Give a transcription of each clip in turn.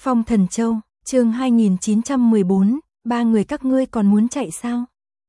Phong Thần Châu, chương 2914, ba người các ngươi còn muốn chạy sao?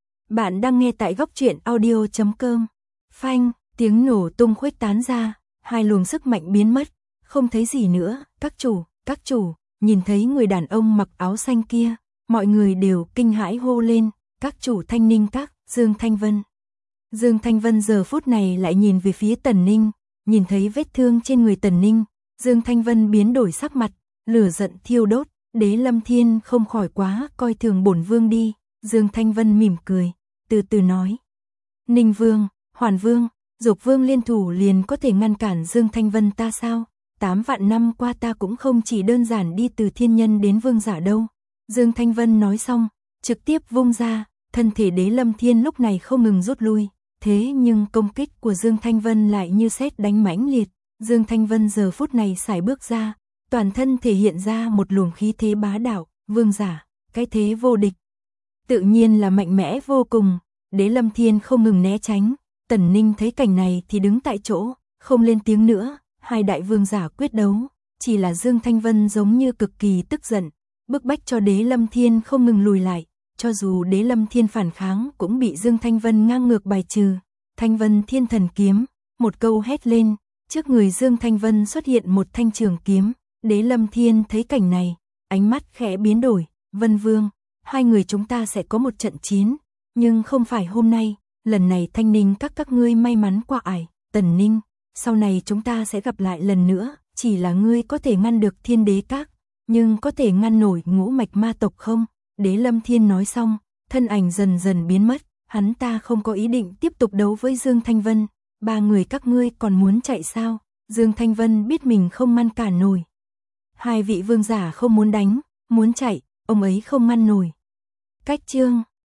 Bạn đang nghe tại góc truyện audio.com. Phanh, tiếng nổ tung khuếch tán ra, hai luồng sức mạnh biến mất, không thấy gì nữa. Các chủ, nhìn thấy người đàn ông mặc áo xanh kia, mọi người đều kinh hãi hô lên, các chủ Thanh Ninh Các, Dương Thanh Vân. Dương Thanh Vân giờ phút này lại nhìn về phía Tần Ninh, nhìn thấy vết thương trên người Tần Ninh, Dương Thanh Vân biến đổi sắc mặt, lửa giận thiêu đốt, Đế Lâm Thiên không khỏi quá coi thường bổn vương đi. Dương Thanh Vân mỉm cười, từ từ nói. Ninh Vương, Hoàn Vương, Dục Vương liên thủ liền có thể ngăn cản Dương Thanh Vân ta sao? 8 vạn năm qua ta cũng không chỉ đơn giản đi từ thiên nhân đến vương giả đâu. Dương Thanh Vân nói xong, trực tiếp vung ra, thân thể Đế Lâm Thiên lúc này không ngừng rút lui. Thế nhưng công kích của Dương Thanh Vân lại như sét đánh mãnh liệt. Dương Thanh Vân giờ phút này sải bước ra, toàn thân thể hiện ra một luồng khí thế bá đạo, vương giả, cái thế vô địch. Tự nhiên là mạnh mẽ vô cùng, Đế Lâm Thiên không ngừng né tránh, Tần Ninh thấy cảnh này thì đứng tại chỗ, không lên tiếng nữa, hai đại vương giả quyết đấu, chỉ là Dương Thanh Vân giống như cực kỳ tức giận, bức bách cho Đế Lâm Thiên không ngừng lùi lại, cho dù Đế Lâm Thiên phản kháng cũng bị Dương Thanh Vân ngang ngược bài trừ. Thanh Vân Thiên Thần Kiếm, một câu hét lên, trước người Dương Thanh Vân xuất hiện một thanh trường kiếm. Đế Lâm Thiên thấy cảnh này, ánh mắt khẽ biến đổi, Vân Vương, hai người chúng ta sẽ có một trận chiến, nhưng không phải hôm nay, lần này Thanh Ninh các ngươi may mắn qua ải, Tần Ninh, sau này chúng ta sẽ gặp lại lần nữa, chỉ là ngươi có thể ngăn được Thiên Đế Các, nhưng có thể ngăn nổi ngũ mạch ma tộc không? Đế Lâm Thiên nói xong, thân ảnh dần dần biến mất, hắn ta không có ý định tiếp tục đấu với Dương Thanh Vân, ba người các ngươi còn muốn chạy sao? Dương Thanh Vân biết mình không ngăn cản nổi. Hai vị vương giả không muốn đánh, muốn chạy, ông ấy không ngăn nổi. Cách chương